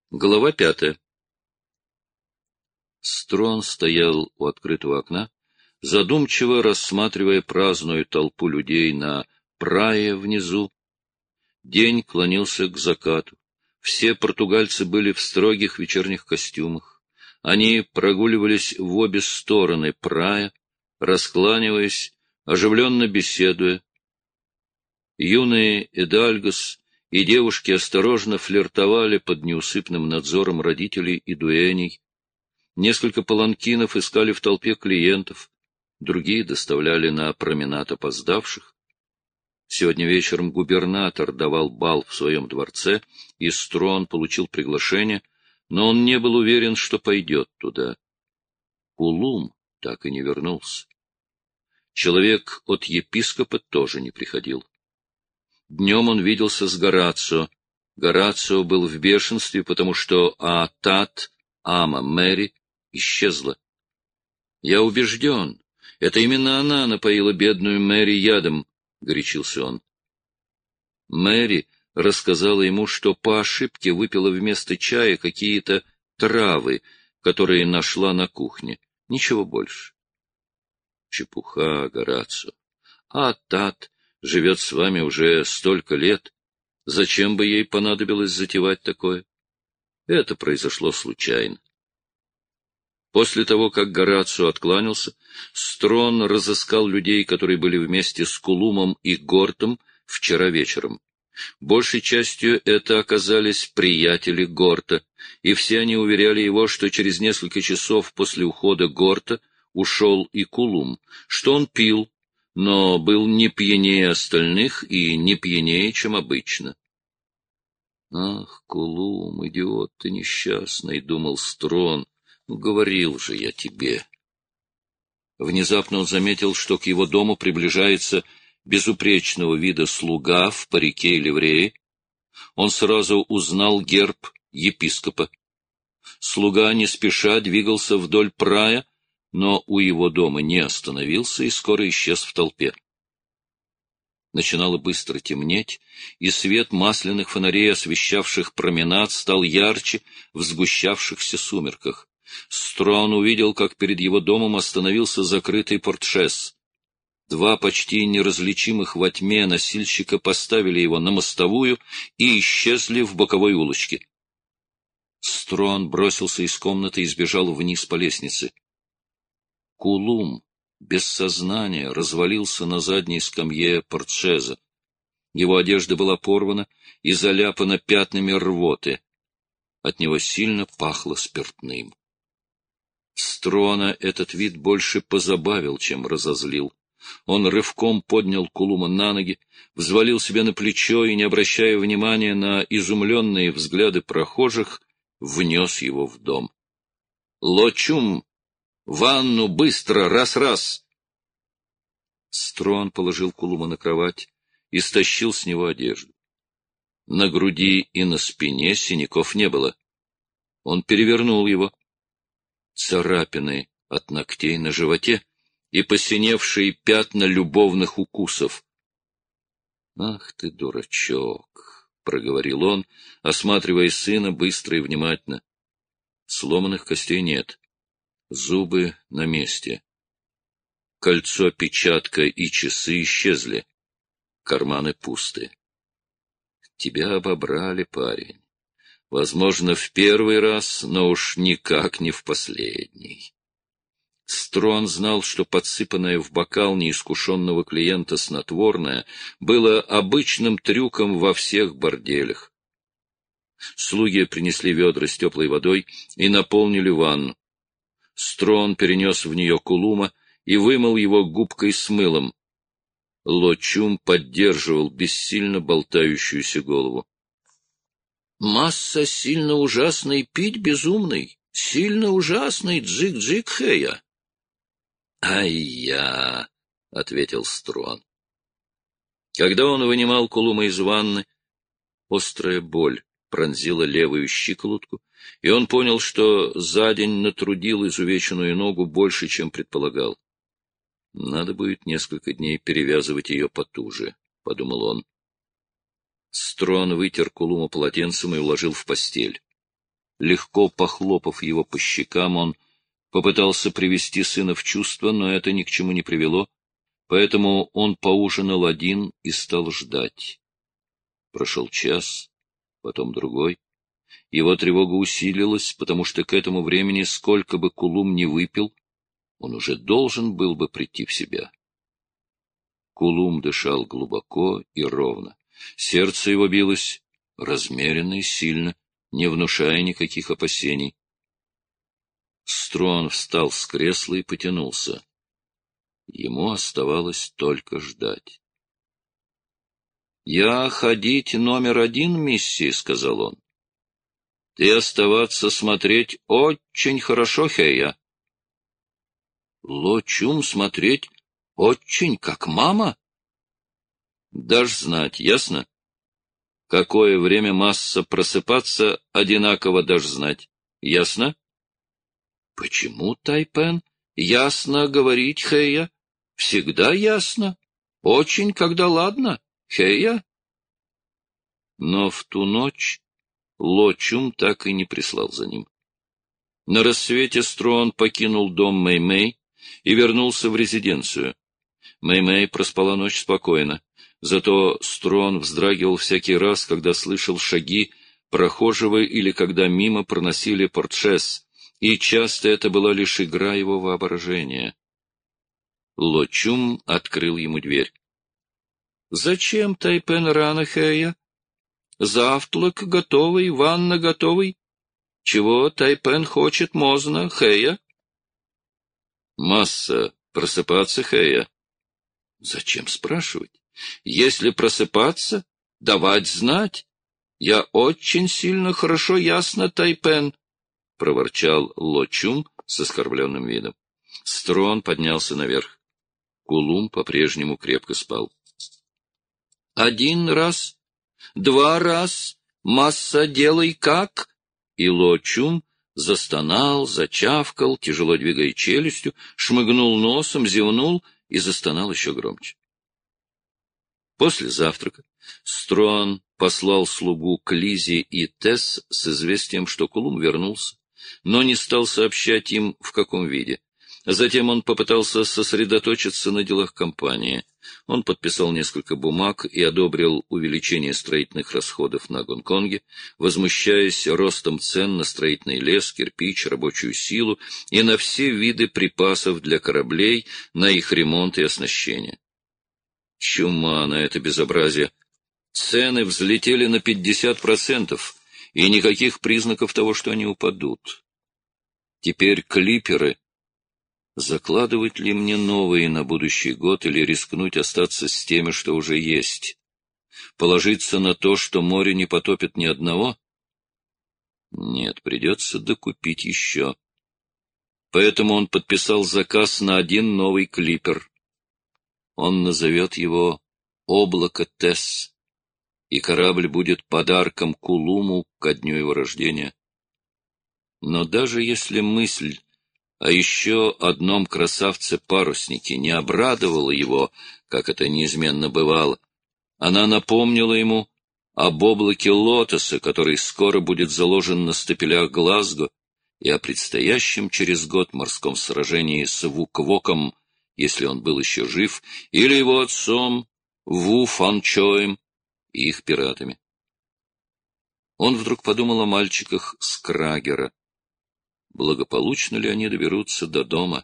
Глава 5. Строн стоял у открытого окна, задумчиво рассматривая праздную толпу людей на прае внизу. День клонился к закату. Все португальцы были в строгих вечерних костюмах. Они прогуливались в обе стороны прая, раскланиваясь, оживленно беседуя. Юные эдальгос и девушки осторожно флиртовали под неусыпным надзором родителей и дуэней. Несколько паланкинов искали в толпе клиентов, другие доставляли на променад опоздавших. Сегодня вечером губернатор давал бал в своем дворце, и Строн получил приглашение, но он не был уверен, что пойдет туда. Кулум так и не вернулся. Человек от епископа тоже не приходил. Днем он виделся с Горацио. Горацио был в бешенстве, потому что Аатат, ама Мэри, исчезла. «Я убежден, это именно она напоила бедную Мэри ядом», — горячился он. Мэри рассказала ему, что по ошибке выпила вместо чая какие-то травы, которые нашла на кухне. Ничего больше. Чепуха, Горацио. Аатат живет с вами уже столько лет. Зачем бы ей понадобилось затевать такое? Это произошло случайно. После того, как Горацио откланялся, Строн разыскал людей, которые были вместе с Кулумом и Гортом вчера вечером. Большей частью это оказались приятели Горта, и все они уверяли его, что через несколько часов после ухода Горта ушел и Кулум, что он пил, но был не пьянее остальных и не пьянее, чем обычно. «Ах, Кулум, идиот ты несчастный», — думал Строн, — говорил же я тебе. Внезапно он заметил, что к его дому приближается безупречного вида слуга в парике и ливрее. Он сразу узнал герб епископа. Слуга не спеша двигался вдоль прая, но у его дома не остановился и скоро исчез в толпе. Начинало быстро темнеть, и свет масляных фонарей, освещавших променад, стал ярче в сгущавшихся сумерках. Строн увидел, как перед его домом остановился закрытый портшес. Два почти неразличимых во тьме носильщика поставили его на мостовую и исчезли в боковой улочке. Строн бросился из комнаты и сбежал вниз по лестнице. Кулум без сознания развалился на задней скамье портшеза. Его одежда была порвана и заляпана пятнами рвоты. От него сильно пахло спиртным. Строна этот вид больше позабавил, чем разозлил. Он рывком поднял Кулума на ноги, взвалил себя на плечо и, не обращая внимания на изумленные взгляды прохожих, внес его в дом. «Лочум! Ванну! Быстро! Раз-раз!» Строн положил Кулума на кровать и стащил с него одежду. На груди и на спине синяков не было. Он перевернул его. Царапины от ногтей на животе и посиневшие пятна любовных укусов. «Ах ты, дурачок!» — проговорил он, осматривая сына быстро и внимательно. Сломанных костей нет, зубы на месте. Кольцо-печатка и часы исчезли, карманы пусты. Тебя обобрали, парень. Возможно, в первый раз, но уж никак не в последний. Строн знал, что подсыпанное в бокал неискушенного клиента снотворное было обычным трюком во всех борделях. Слуги принесли ведра с теплой водой и наполнили ванну. Строн перенес в нее Кулума и вымыл его губкой с мылом. Лочум поддерживал бессильно болтающуюся голову. «Масса сильно ужасный, пить безумный, сильно ужасный, джик-джик-хэя». «Ай-я!» — ответил Строн. Когда он вынимал Кулума из ванны, острая боль пронзила левую щиколотку, и он понял, что за день натрудил изувеченную ногу больше, чем предполагал. «Надо будет несколько дней перевязывать ее потуже», — подумал он. Строн вытер Кулума полотенцем и уложил в постель. Легко похлопав его по щекам, он попытался привести сына в чувство, но это ни к чему не привело, поэтому он поужинал один и стал ждать. Прошел час, потом другой. Его тревога усилилась, потому что к этому времени, сколько бы Кулум ни выпил, он уже должен был бы прийти в себя. Кулум дышал глубоко и ровно. Сердце его билось размеренно и сильно, не внушая никаких опасений. Струан встал с кресла и потянулся. Ему оставалось только ждать. — Я ходить номер один, миссии, — сказал он. — Ты оставаться смотреть очень хорошо, Хея. — Ло-Чум смотреть очень, как мама? — Дашь знать, ясно? Какое время масса просыпаться, одинаково дашь знать. Ясно? — Почему, Тайпен? Ясно говорить, Хэя. Всегда ясно. Очень, когда ладно, Хэя. Но в ту ночь Ло-Чум так и не прислал за ним. На рассвете Струан покинул дом Мэй-Мэй и вернулся в резиденцию. Мэй-Мэй проспала ночь спокойно. Зато Струан вздрагивал всякий раз, когда слышал шаги прохожего или когда мимо проносили портшес, и часто это была лишь игра его воображения. Ло-Чум открыл ему дверь. — Зачем, Тайпен, рано, Хэя? Завтрак готовый, ванна готовый. Чего Тайпен хочет, можно, Хэя? — Масса, просыпаться, Хэя. — Зачем спрашивать? Если просыпаться, давать знать. Я очень сильно хорошо ясно, Тайпен, — проворчал Ло-Чум с оскорбленным видом. Струан поднялся наверх. Кулум по-прежнему крепко спал. — Один раз, два раз, масса, делай как? И Ло-Чум застонал, зачавкал, тяжело двигая челюстью, шмыгнул носом, зевнул и застонал еще громче. После завтрака Струан послал слугу к Лизе и Тесс с известием, что Кулум вернулся, но не стал сообщать им, в каком виде. Затем он попытался сосредоточиться на делах компании. Он подписал несколько бумаг и одобрил увеличение строительных расходов на Гонконге, возмущаясь ростом цен на строительный лес, кирпич, рабочую силу и на все виды припасов для кораблей, на их ремонт и оснащение. Чума на это безобразие. Цены взлетели на 50%, и никаких признаков того, что они упадут. Теперь клиперы. Закладывать ли мне новые на будущий год или рискнуть остаться с теми, что уже есть? Положиться на то, что море не потопит ни одного? Нет, придется докупить еще. Поэтому он подписал заказ на один новый клипер. Он назовет его «Облако Тесс», и корабль будет подарком Кулуму ко дню его рождения. Но даже если мысль о еще одном красавце-паруснике не обрадовала его, как это неизменно бывало, она напомнила ему об облаке лотоса, который скоро будет заложен на стапелях Глазго, и о предстоящем через год морском сражении с Вук-Воком, если он был еще жив, или его отцом Ву-Фан-Чоем и их пиратами. Он вдруг подумал о мальчиках с Крагера. Благополучно ли они доберутся до дома?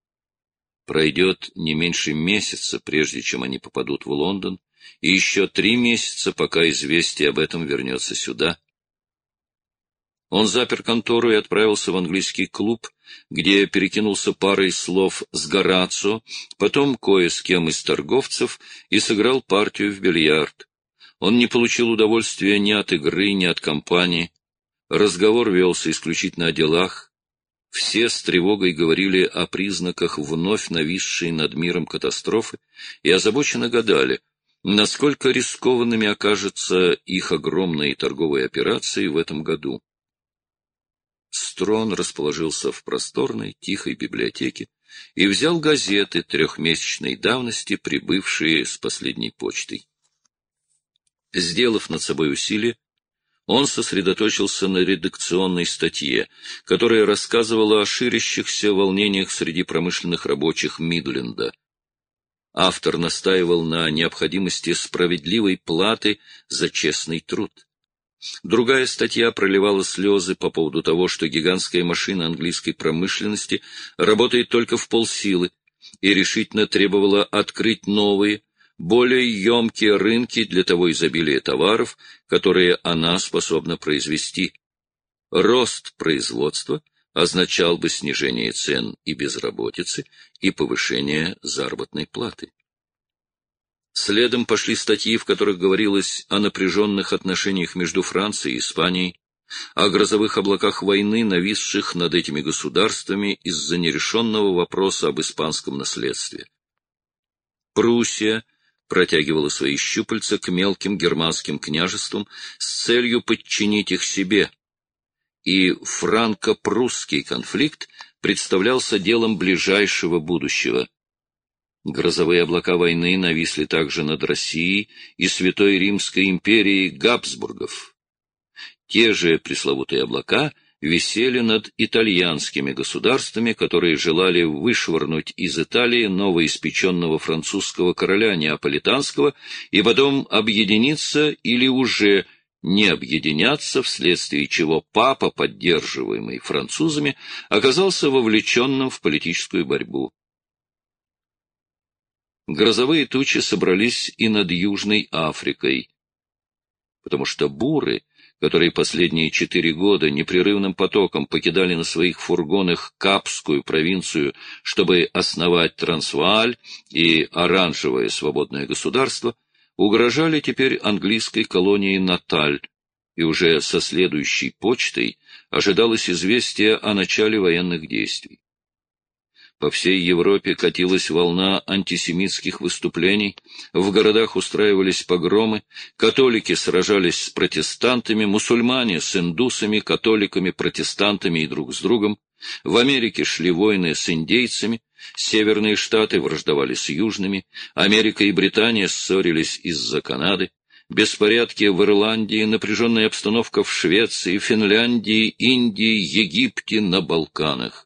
Пройдет не меньше месяца, прежде чем они попадут в Лондон, и еще 3 месяца, пока известие об этом вернется сюда. Он запер контору и отправился в английский клуб, где перекинулся парой слов с Горацио, потом кое с кем из торговцев и сыграл партию в бильярд. Он не получил удовольствия ни от игры, ни от компании. Разговор велся исключительно о делах. Все с тревогой говорили о признаках вновь нависшей над миром катастрофы и озабоченно гадали, насколько рискованными окажутся их огромные торговые операции в этом году. Струан расположился в просторной, тихой библиотеке и взял газеты 3-месячной давности, прибывшие с последней почтой. Сделав над собой усилие, Он сосредоточился на редакционной статье, которая рассказывала о ширящихся волнениях среди промышленных рабочих Мидленда. Автор настаивал на необходимости справедливой платы за честный труд. Другая статья проливала слезы по поводу того, что гигантская машина английской промышленности работает только в полсилы, и решительно требовала открыть новые, более емкие рынки для того изобилия товаров, которые она способна произвести. Рост производства означал бы снижение цен и безработицы, и повышение заработной платы. Следом пошли статьи, в которых говорилось о напряженных отношениях между Францией и Испанией, о грозовых облаках войны, нависших над этими государствами из-за нерешенного вопроса об испанском наследстве. Пруссия протягивала свои щупальца к мелким германским княжествам с целью подчинить их себе, и франко-прусский конфликт представлялся делом ближайшего будущего. Грозовые облака войны нависли также над Россией и Святой Римской империей Габсбургов. Те же пресловутые облака висели над итальянскими государствами, которые желали вышвырнуть из Италии новоиспеченного французского короля Неаполитанского и потом объединиться или уже не объединяться, вследствие чего папа, поддерживаемый французами, оказался вовлеченным в политическую борьбу. Грозовые тучи собрались и над Южной Африкой, потому что буры, которые последние 4 года непрерывным потоком покидали на своих фургонах Капскую провинцию, чтобы основать Трансвааль и Оранжевое свободное государство, угрожали теперь английской колонии Наталь, и уже со следующей почтой ожидалось известие о начале военных действий. По всей Европе катилась волна антисемитских выступлений, в городах устраивались погромы, католики сражались с протестантами, мусульмане с индусами, католиками, протестантами и друг с другом, в Америке шли войны с индейцами, северные штаты враждовали с южными, Америка и Британия ссорились из-за Канады, беспорядки в Ирландии, напряженная обстановка в Швеции, Финляндии, Индии, Египте, на Балканах.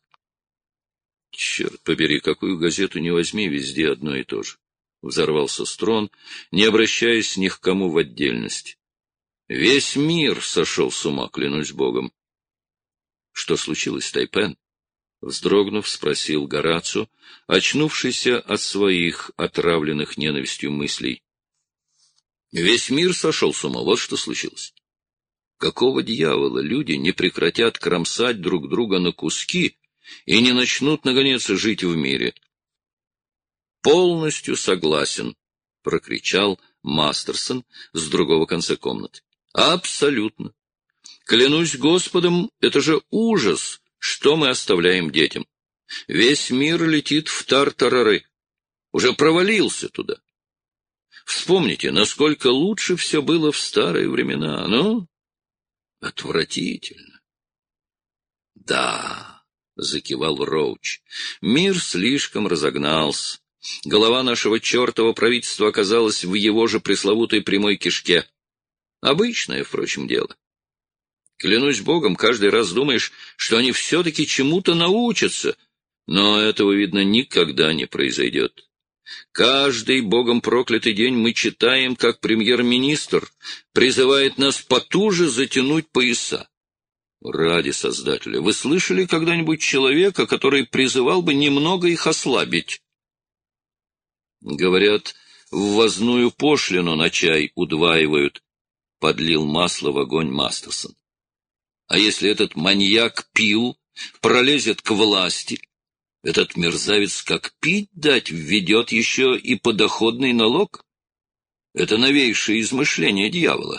Черт побери, какую газету не возьми, везде одно и то же. Взорвался Строн, не обращаясь ни к кому в отдельности. Весь мир сошел с ума, клянусь Богом. Что случилось, Тайпен? Вздрогнув, спросил Горацио, очнувшийся от своих отравленных ненавистью мыслей. Весь мир сошел с ума, вот что случилось. Какого дьявола люди не прекратят кромсать друг друга на куски и не начнут, наконец, жить в мире? «Полностью согласен», — прокричал Мастерсон с другого конца комнаты. «Абсолютно. Клянусь Господом, это же ужас, что мы оставляем детям. Весь мир летит в тартарары, уже провалился туда. Вспомните, насколько лучше все было в старые времена, ну? Отвратительно». «Да», — закивал Роуч, — «мир слишком разогнался. Голова нашего чертова правительства оказалась в его же пресловутой прямой кишке. Обычное, впрочем, дело. Клянусь Богом, каждый раз думаешь, что они все-таки чему-то научатся, но этого, видно, никогда не произойдет. Каждый Богом проклятый день мы читаем, как премьер-министр призывает нас потуже затянуть пояса. Ради Создателя, вы слышали когда-нибудь человека, который призывал бы немного их ослабить? Говорят, ввозную пошлину на чай удваивают, — подлил масло в огонь Мастерсон. А если этот маньяк пил, пролезет к власти, этот мерзавец как пить дать введет еще и подоходный налог? Это новейшее измышление дьявола.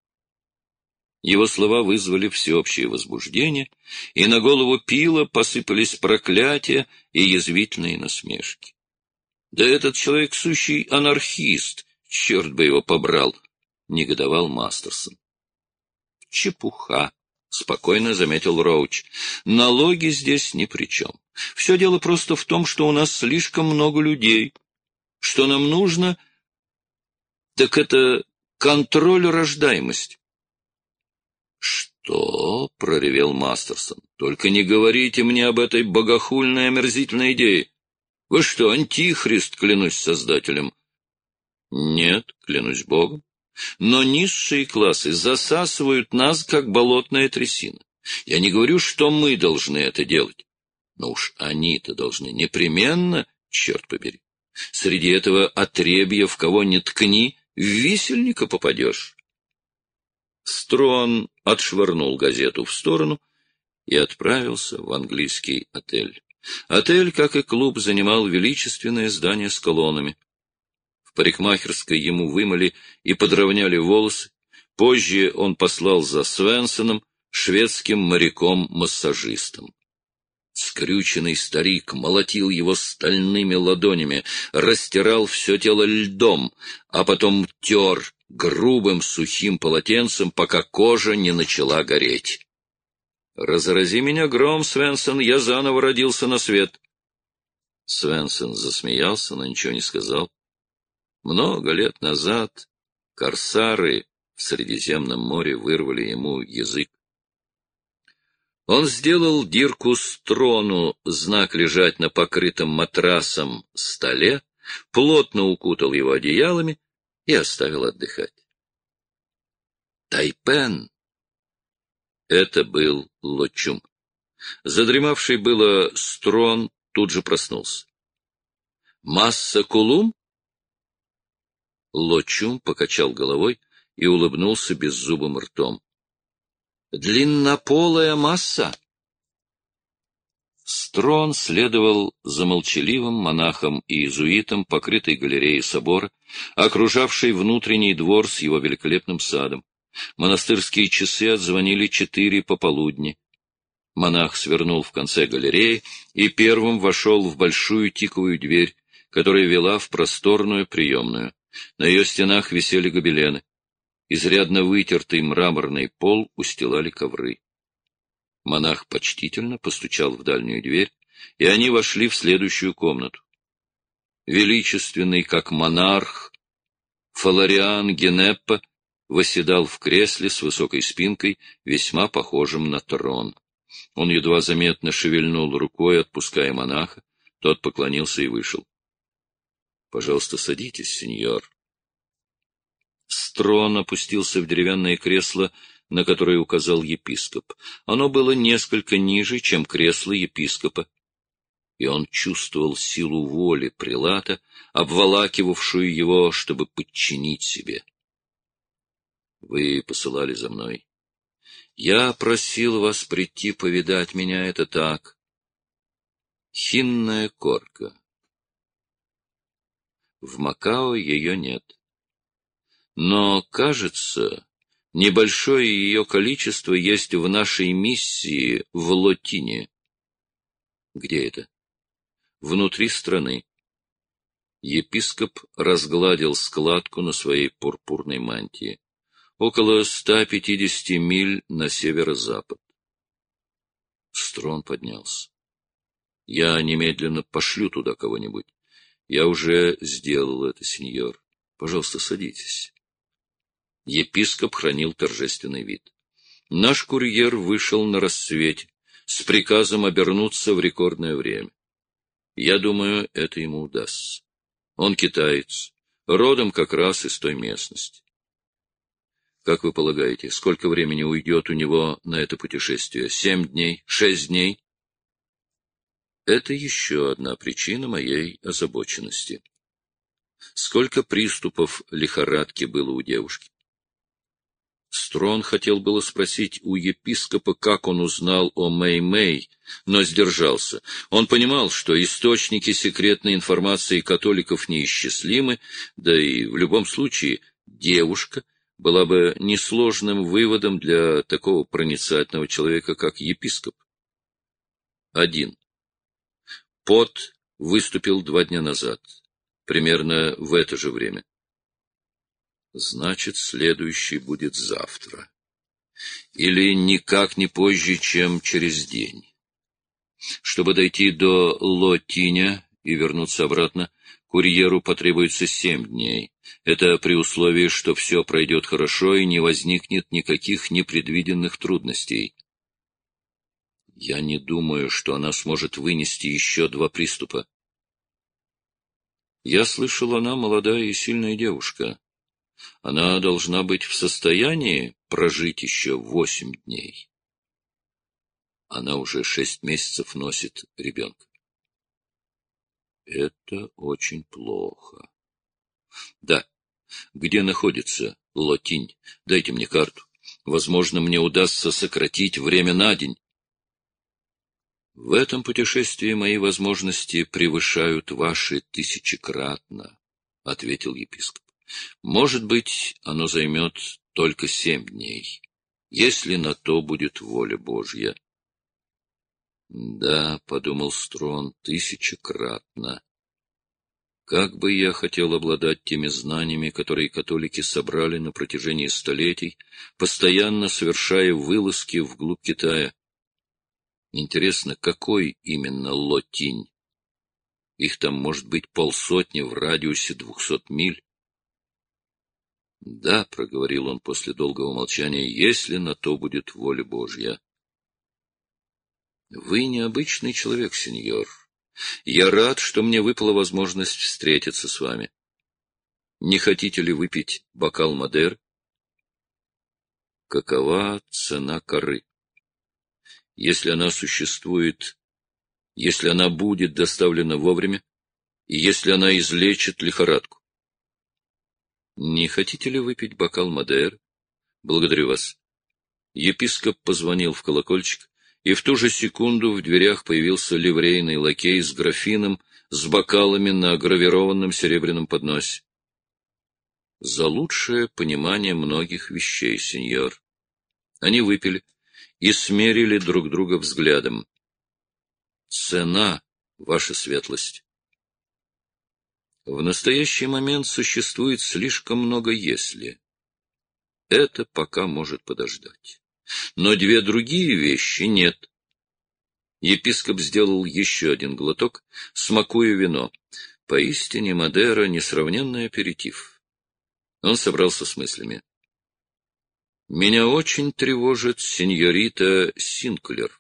Его слова вызвали всеобщее возбуждение, и на голову Пила посыпались проклятия и язвительные насмешки. «Да этот человек сущий анархист, черт бы его побрал!» — негодовал Мастерсон. «Чепуха!» — спокойно заметил Роуч. «Налоги здесь ни при чем. Все дело просто в том, что у нас слишком много людей. Что нам нужно, так это контроль рождаемости. «Что?» — проревел Мастерсон. «Только не говорите мне об этой богохульной омерзительной идее. Вы что, антихрист, клянусь Создателем?» «Нет, клянусь Богом. Но низшие классы засасывают нас, как болотная трясина. Я не говорю, что мы должны это делать. Но уж они-то должны непременно, черт побери. Среди этого отребья в кого ни ткни, в висельника попадешь». Строн отшвырнул газету в сторону и отправился в английский отель. Отель, как и клуб, занимал величественное здание с колоннами. В парикмахерской ему вымыли и подровняли волосы. Позже он послал за Свенсоном, шведским моряком-массажистом. Скрюченный старик молотил его стальными ладонями, растирал все тело льдом, а потом тер грубым сухим полотенцем, пока кожа не начала гореть. «Разрази меня гром, Свенсон, я заново родился на свет». Свенсон засмеялся, но ничего не сказал. Много лет назад корсары в Средиземном море вырвали ему язык. Он сделал Дирку Строну знак лежать на покрытом матрасом столе, плотно укутал его одеялами и оставил отдыхать. Тайпен — это был Ло-Чум. Задремавший было Строн тут же проснулся. «Масса Кулум?» Ло-Чум покачал головой и улыбнулся беззубым ртом. «Длиннополая масса». Строн следовал за молчаливым монахом и иезуитом, покрытой галереей собора, окружавшей внутренний двор с его великолепным садом. Монастырские часы отзвонили 4 пополудни. Монах свернул в конце галереи и первым вошел в большую тиковую дверь, которая вела в просторную приемную. На ее стенах висели гобелены. Изрядно вытертый мраморный пол устилали ковры. Монах почтительно постучал в дальнюю дверь, и они вошли в следующую комнату. Величественный, как монарх, Фалариан Генеппа восседал в кресле с высокой спинкой, весьма похожим на трон. Он едва заметно шевельнул рукой, отпуская монаха. Тот поклонился и вышел. — Пожалуйста, садитесь, сеньор. Строн опустился в деревянное кресло, на которое указал епископ. Оно было несколько ниже, чем кресло епископа, и он чувствовал силу воли прелата, обволакивавшую его, чтобы подчинить себе. — Вы посылали за мной. Я просил вас прийти повидать меня, это так. Хинная корка. В Макао ее нет. Но, кажется, небольшое ее количество есть в нашей миссии в Лотине. Где это? Внутри страны. Епископ разгладил складку на своей пурпурной мантии. Около 150 миль на северо-запад. Строн поднялся. Я немедленно пошлю туда кого-нибудь. Я уже сделал это, сеньор. Пожалуйста, садитесь. Епископ хранил торжественный вид. Наш курьер вышел на рассвете с приказом обернуться в рекордное время. Я думаю, это ему удастся. Он китаец, родом как раз из той местности. Как вы полагаете, сколько времени уйдет у него на это путешествие? 7 дней? 6 дней? Это еще одна причина моей озабоченности. Сколько приступов лихорадки было у девушки? Строн хотел было спросить у епископа, как он узнал о Мэй-Мэй, но сдержался. Он понимал, что источники секретной информации католиков неисчислимы, да и в любом случае девушка была бы несложным выводом для такого проницательного человека, как епископ. 1. Пот выступил 2 дня назад, примерно в это же время. Значит, следующий будет завтра. Или никак не позже, чем через день. Чтобы дойти до Лотиня и вернуться обратно, курьеру потребуется 7 дней. Это при условии, что все пройдет хорошо и не возникнет никаких непредвиденных трудностей. Я не думаю, что она сможет вынести еще 2 приступа. Я слышал, она молодая и сильная девушка. Она должна быть в состоянии прожить еще 8 дней. Она уже 6 месяцев носит ребенка. Это очень плохо. Да. Где находится Лотинь? Дайте мне карту. Возможно, мне удастся сократить время на день. В этом путешествии мои возможности превышают ваши 1000-кратно, — ответил епископ. Может быть, оно займет только 7 дней, если на то будет воля Божья. Да, — подумал Строн, — 1000-кратно. Как бы я хотел обладать теми знаниями, которые католики собрали на протяжении столетий, постоянно совершая вылазки вглубь Китая. Интересно, какой именно Лотинь? Их там может быть 50 в радиусе 200 миль. Да, — проговорил он после долгого молчания, — если на то будет воля Божья. Вы необычный человек, сеньор. Я рад, что мне выпала возможность встретиться с вами. Не хотите ли выпить бокал Мадеры? Какова цена коры? Если она существует, если она будет доставлена вовремя, и если она излечит лихорадку. Не хотите ли выпить бокал Мадеры? Благодарю вас. Епископ позвонил в колокольчик, и в ту же секунду в дверях появился ливрейный лакей с графином, с бокалами на гравированном серебряном подносе. За лучшее понимание многих вещей, сеньор. Они выпили и смерили друг друга взглядом. Цена, ваша светлость. В настоящий момент существует слишком много «если». Это пока может подождать. Но 2 другие вещи нет. Епископ сделал еще один глоток, смакуя вино. Поистине Мадера — несравненный аперитив. Он собрался с мыслями. Меня очень тревожит сеньорита Синклер.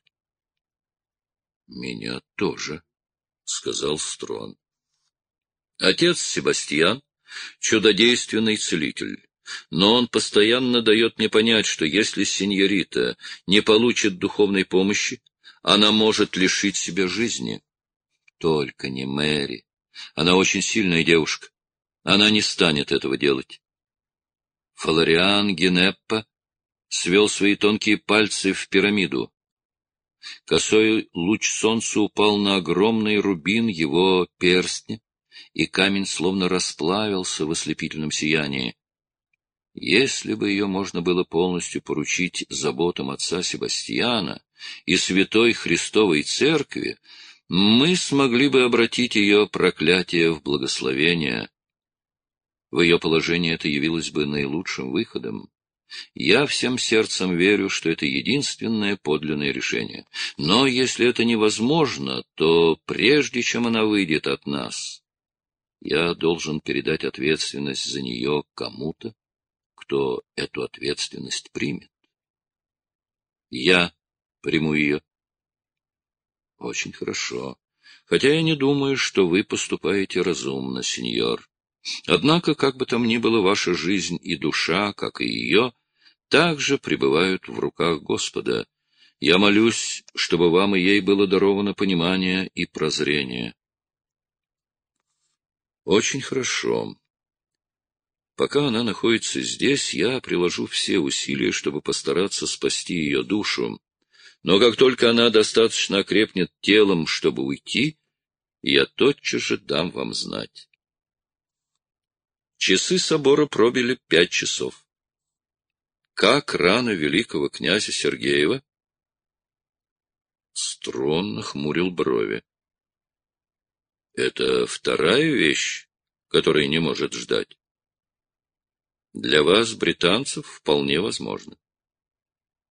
Меня тоже, — сказал Строн. Отец Себастьян — чудодейственный целитель. Но он постоянно дает мне понять, что если сеньорита не получит духовной помощи, она может лишить себя жизни. Только не Мэри. Она очень сильная девушка. Она не станет этого делать. Флориан Генеппа свел свои тонкие пальцы в пирамиду. Косой луч солнца упал на огромный рубин его перстня, и камень словно расплавился в ослепительном сиянии. Если бы ее можно было полностью поручить заботам отца Себастьяна и святой Христовой Церкви, мы смогли бы обратить ее проклятие в благословение. В ее положении это явилось бы наилучшим выходом. Я всем сердцем верю, что это единственное подлинное решение. Но если это невозможно, то прежде чем она выйдет от нас, я должен передать ответственность за нее кому-то, кто эту ответственность примет. Я приму ее. Очень хорошо. Хотя я не думаю, что вы поступаете разумно, сеньор. Однако, как бы там ни было, ваша жизнь и душа, как и ее, также пребывают в руках Господа. Я молюсь, чтобы вам и ей было даровано понимание и прозрение. Очень хорошо. Пока она находится здесь, я приложу все усилия, чтобы постараться спасти ее душу. Но как только она достаточно окрепнет телом, чтобы уйти, я тотчас же дам вам знать. Часы собора пробили 5 часов. Как рано великого князя Сергеева? Строн нахмурил брови. Это вторая вещь, которая не может ждать. Для вас, британцев, вполне возможно.